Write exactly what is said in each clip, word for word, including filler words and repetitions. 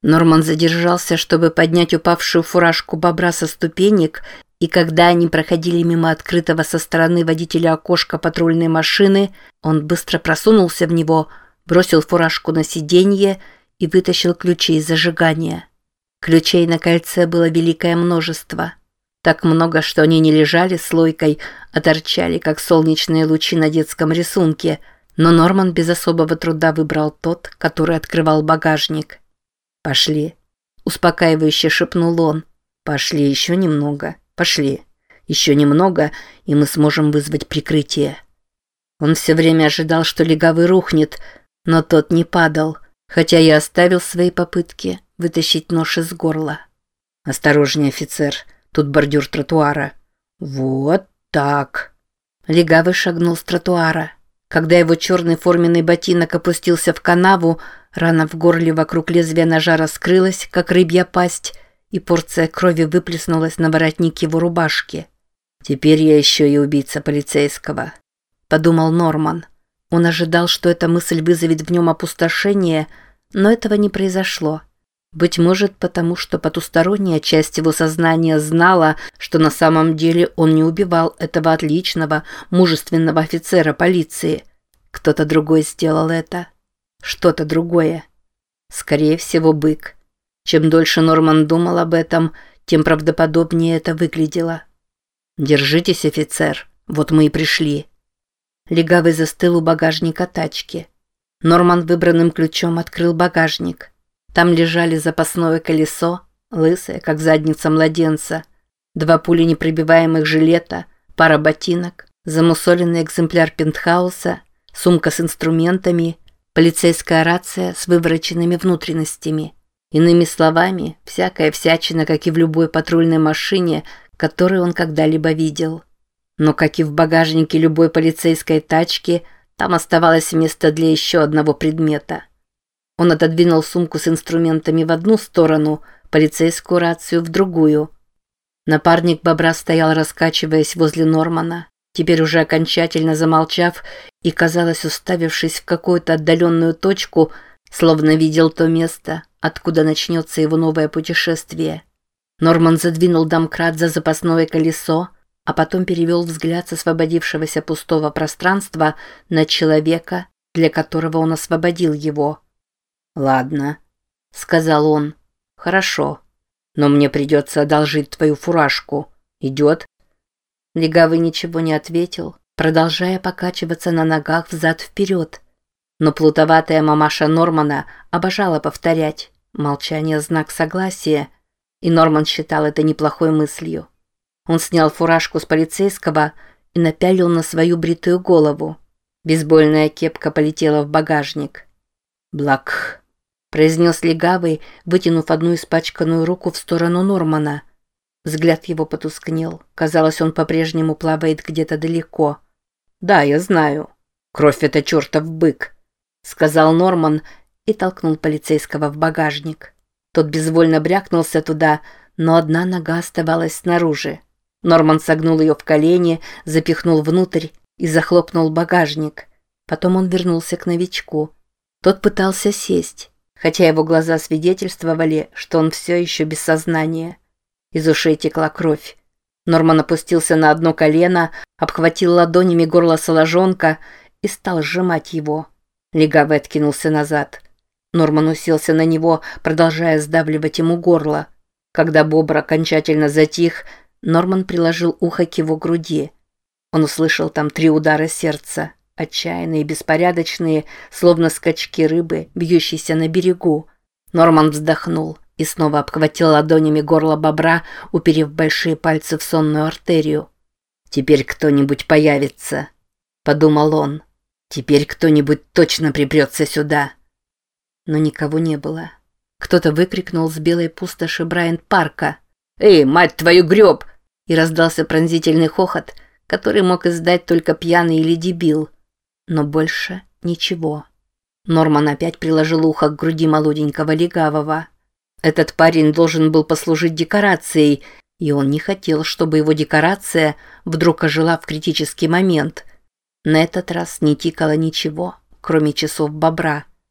Норман задержался, чтобы поднять упавшую фуражку бобра со ступенек, и когда они проходили мимо открытого со стороны водителя окошка патрульной машины, он быстро просунулся в него, бросил фуражку на сиденье и вытащил ключи из зажигания. Ключей на кольце было великое множество. Так много, что они не лежали слойкой, а торчали, как солнечные лучи на детском рисунке, но Норман без особого труда выбрал тот, который открывал багажник. «Пошли», – успокаивающе шепнул он. «Пошли еще немного, пошли. Еще немного, и мы сможем вызвать прикрытие». Он все время ожидал, что легавый рухнет, но тот не падал, хотя и оставил свои попытки вытащить нож из горла. «Осторожнее, офицер, тут бордюр тротуара». «Вот так». Легавый шагнул с тротуара. Когда его черный форменный ботинок опустился в канаву, рана в горле вокруг лезвия ножа раскрылась, как рыбья пасть, и порция крови выплеснулась на воротник его рубашки. «Теперь я еще и убийца полицейского», – подумал Норман. Он ожидал, что эта мысль вызовет в нем опустошение, но этого не произошло. Быть может, потому что потусторонняя часть его сознания знала, что на самом деле он не убивал этого отличного, мужественного офицера полиции. Кто-то другой сделал это. Что-то другое. Скорее всего, бык. Чем дольше Норман думал об этом, тем правдоподобнее это выглядело. «Держитесь, офицер, вот мы и пришли». Легавый застыл у багажника тачки. Норман выбранным ключом открыл багажник. Там лежали запасное колесо, лысое, как задница младенца, два пуленепробиваемых жилета, пара ботинок, замусоленный экземпляр пентхауса, сумка с инструментами, полицейская рация с вывороченными внутренностями. Иными словами, всякая всячина, как и в любой патрульной машине, которую он когда-либо видел. Но, как и в багажнике любой полицейской тачки, там оставалось место для еще одного предмета. Он отодвинул сумку с инструментами в одну сторону, полицейскую рацию в другую. Напарник бобра стоял, раскачиваясь возле Нормана, теперь уже окончательно замолчав и, казалось, уставившись в какую-то отдаленную точку, словно видел то место, откуда начнется его новое путешествие. Норман задвинул домкрат за запасное колесо, а потом перевел взгляд с освободившегося пустого пространства на человека, для которого он освободил его. «Ладно», — сказал он. «Хорошо, но мне придется одолжить твою фуражку. Идет?» Легавый ничего не ответил, продолжая покачиваться на ногах взад-вперед. Но плутоватая мамаша Нормана обожала повторять: «Молчание – знак согласия», и Норман считал это неплохой мыслью. Он снял фуражку с полицейского и напялил на свою бритую голову. Бейсбольная кепка полетела в багажник. «Блак», – произнес легавый, вытянув одну испачканную руку в сторону Нормана. Взгляд его потускнел. Казалось, он по-прежнему плавает где-то далеко. «Да, я знаю. Кровь – это чертов бык», – сказал Норман и толкнул полицейского в багажник. Тот безвольно брякнулся туда, но одна нога оставалась снаружи. Норман согнул ее в колени, запихнул внутрь и захлопнул багажник. Потом он вернулся к новичку. Тот пытался сесть, хотя его глаза свидетельствовали, что он все еще без сознания. Из ушей текла кровь. Норман опустился на одно колено, обхватил ладонями горло соложонка и стал сжимать его. Легавый откинулся назад. Норман уселся на него, продолжая сдавливать ему горло. Когда бобр окончательно затих, Норман приложил ухо к его груди. Он услышал там три удара сердца, отчаянные и беспорядочные, словно скачки рыбы, бьющейся на берегу. Норман вздохнул и снова обхватил ладонями горло бобра, уперев большие пальцы в сонную артерию. «Теперь кто-нибудь появится», — подумал он. «Теперь кто-нибудь точно припрется сюда». Но никого не было. Кто-то выкрикнул с белой пустоши Брайант-парка: «Эй, мать твою, греб!» И раздался пронзительный хохот, который мог издать только пьяный или дебил. Но больше ничего. Норман опять приложил ухо к груди молоденького легавого. Этот парень должен был послужить декорацией, и он не хотел, чтобы его декорация вдруг ожила в критический момент. На этот раз не тикало ничего, кроме часов бобра.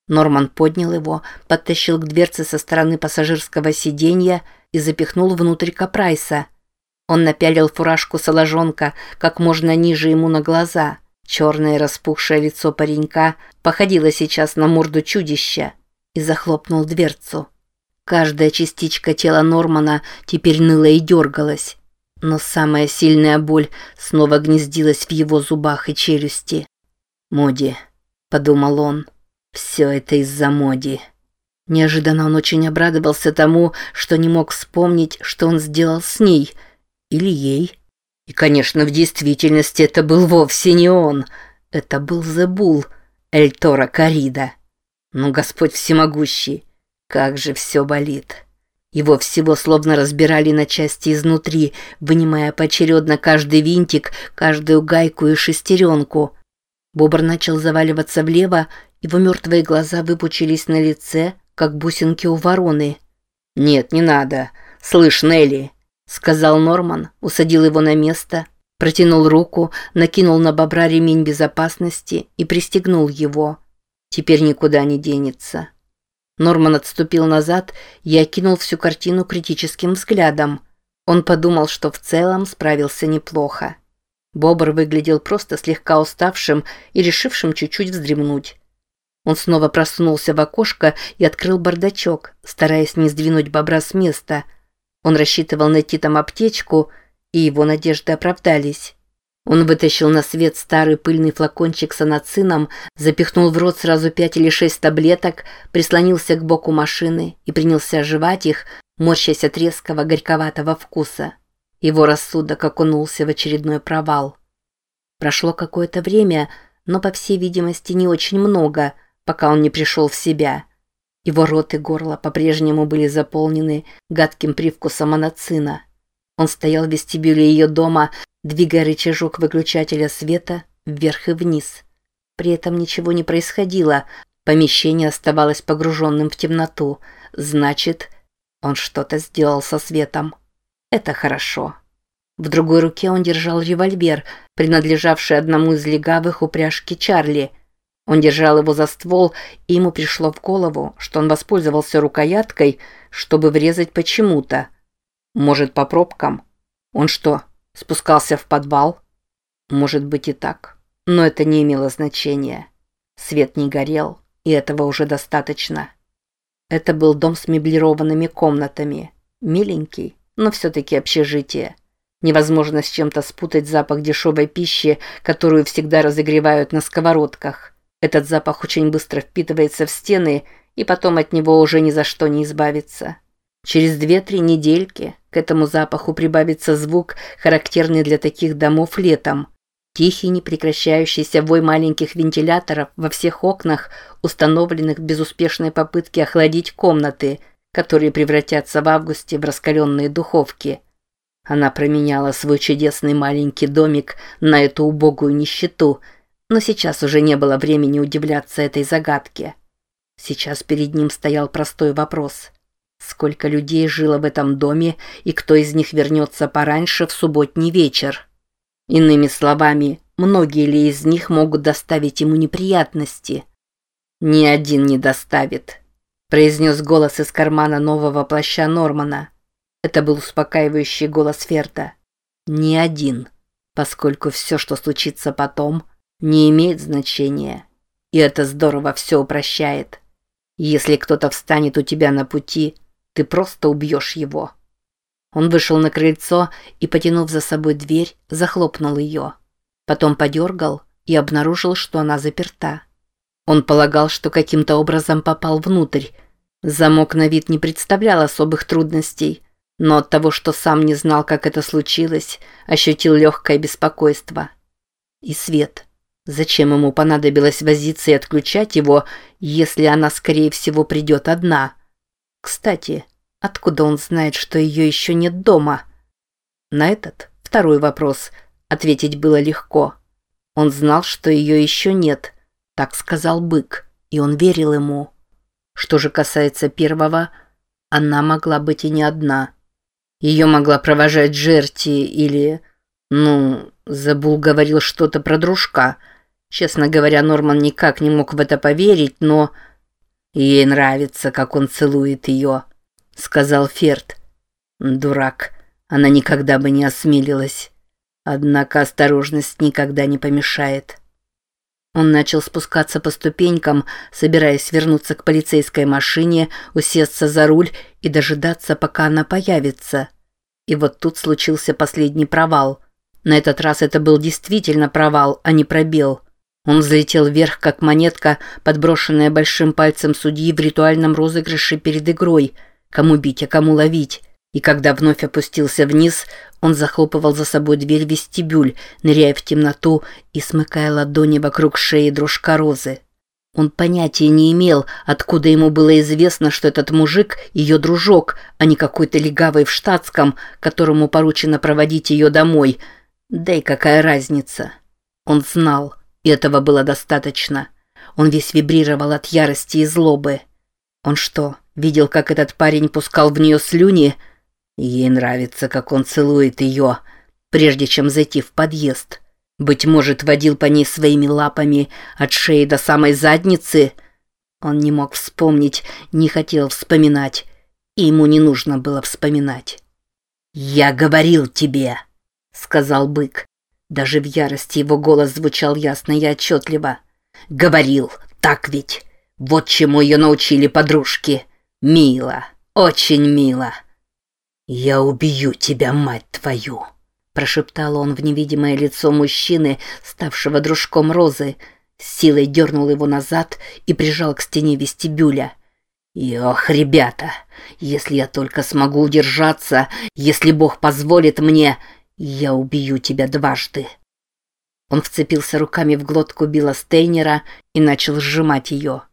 Норман поднял его, подтащил к дверце со стороны пассажирского сиденья и запихнул внутрь Капрайса. Он напялил фуражку соложонка как можно ниже ему на глаза. Черное распухшее лицо паренька походило сейчас на морду чудища, и захлопнул дверцу. Каждая частичка тела Нормана теперь ныла и дергалась, но самая сильная боль снова гнездилась в его зубах и челюсти. «Моди», — подумал он, — «все это из-за Моди». Неожиданно он очень обрадовался тому, что не мог вспомнить, что он сделал с ней или ей. И, конечно, в действительности это был вовсе не он. Это был Зебул, Эль-Торо Коррида. Но Господь всемогущий, как же все болит. Его всего словно разбирали на части изнутри, вынимая поочередно каждый винтик, каждую гайку и шестеренку. Бобр начал заваливаться влево, его мертвые глаза выпучились на лице, как бусинки у вороны. «Нет, не надо. Слышь, Нелли», — сказал Норман, усадил его на место, протянул руку, накинул на Бобра ремень безопасности и пристегнул его. «Теперь никуда не денется». Норман отступил назад и окинул всю картину критическим взглядом. Он подумал, что в целом справился неплохо. Бобр выглядел просто слегка уставшим и решившим чуть-чуть вздремнуть. Он снова просунулся в окошко и открыл бардачок, стараясь не сдвинуть Бобра с места. Он рассчитывал найти там аптечку, и его надежды оправдались. Он вытащил на свет старый пыльный флакончик с анацином, запихнул в рот сразу пять или шесть таблеток, прислонился к боку машины и принялся жевать их, морщась от резкого горьковатого вкуса. Его рассудок окунулся в очередной провал. Прошло какое-то время, но, по всей видимости, не очень много, пока он не пришел в себя. Его рот и горло по-прежнему были заполнены гадким привкусом анацина. Он стоял в вестибюле ее дома, двигая рычажок выключателя света вверх и вниз. При этом ничего не происходило, помещение оставалось погруженным в темноту. Значит, он что-то сделал со светом. Это хорошо. В другой руке он держал револьвер, принадлежавший одному из легавых упряжки Чарли. Он держал его за ствол, и ему пришло в голову, что он воспользовался рукояткой, чтобы врезать почему-то. Может, по пробкам? Он что, спускался в подвал? Может быть и так, но это не имело значения. Свет не горел, и этого уже достаточно. Это был дом с меблированными комнатами. Миленький, но все-таки общежитие. Невозможно с чем-то спутать запах дешевой пищи, которую всегда разогревают на сковородках. Этот запах очень быстро впитывается в стены, и потом от него уже ни за что не избавиться. Через две-три недельки к этому запаху прибавится звук, характерный для таких домов летом. Тихий, непрекращающийся вой маленьких вентиляторов во всех окнах, установленных в безуспешной попытке охладить комнаты, которые превратятся в августе в раскаленные духовки. Она променяла свой чудесный маленький домик на эту убогую нищету, но сейчас уже не было времени удивляться этой загадке. Сейчас перед ним стоял простой вопрос. Сколько людей жило в этом доме, и кто из них вернется пораньше в субботний вечер? Иными словами, многие ли из них могут доставить ему неприятности? «Ни один не доставит», – произнес голос из кармана нового плаща Нормана. Это был успокаивающий голос Ферда. «Ни один, поскольку все, что случится потом, не имеет значения, и это здорово все упрощает. Если кто-то встанет у тебя на пути, ты просто убьешь его». Он вышел на крыльцо и, потянув за собой дверь, захлопнул ее. Потом подергал и обнаружил, что она заперта. Он полагал, что каким-то образом попал внутрь. Замок на вид не представлял особых трудностей, но от того, что сам не знал, как это случилось, ощутил легкое беспокойство. И свет. Зачем ему понадобилось возиться и отключать его, если она, скорее всего, придет одна? Кстати, откуда он знает, что ее еще нет дома? На этот, второй вопрос, ответить было легко. Он знал, что ее еще нет, так сказал бык, и он верил ему. Что же касается первого, она могла быть и не одна. Ее могла провожать Джерти или... Ну, Зебул говорил что-то про дружка. Честно говоря, Норман никак не мог в это поверить, но... Ей нравится, как он целует ее, сказал Ферд. Дурак, она никогда бы не осмелилась. Однако осторожность никогда не помешает. Он начал спускаться по ступенькам, собираясь вернуться к полицейской машине, усесться за руль и дожидаться, пока она появится. И вот тут случился последний провал. На этот раз это был действительно провал, а не пробел. Он взлетел вверх, как монетка, подброшенная большим пальцем судьи в ритуальном розыгрыше перед игрой. Кому бить, а кому ловить. И когда вновь опустился вниз, он захлопывал за собой дверь в вестибюль, ныряя в темноту и смыкая ладони вокруг шеи дружка Розы. Он понятия не имел, откуда ему было известно, что этот мужик – ее дружок, а не какой-то легавый в штатском, которому поручено проводить ее домой. Да и какая разница? Он знал, и этого было достаточно. Он весь вибрировал от ярости и злобы. Он что, видел, как этот парень пускал в нее слюни? Ей нравится, как он целует ее, прежде чем зайти в подъезд. Быть может, водил по ней своими лапами от шеи до самой задницы. Он не мог вспомнить, не хотел вспоминать, и ему не нужно было вспоминать. «Я говорил тебе», — сказал бык. Даже в ярости его голос звучал ясно и отчетливо. «Говорил, так ведь? Вот чему ее научили подружки. Мило, очень мило». «Я убью тебя, мать твою!» – прошептал он в невидимое лицо мужчины, ставшего дружком Розы, с силой дернул его назад и прижал к стене вестибюля. «И ох, ребята, если я только смогу удержаться, если Бог позволит мне, я убью тебя дважды». Он вцепился руками в глотку Билла Стейнера и начал сжимать ее.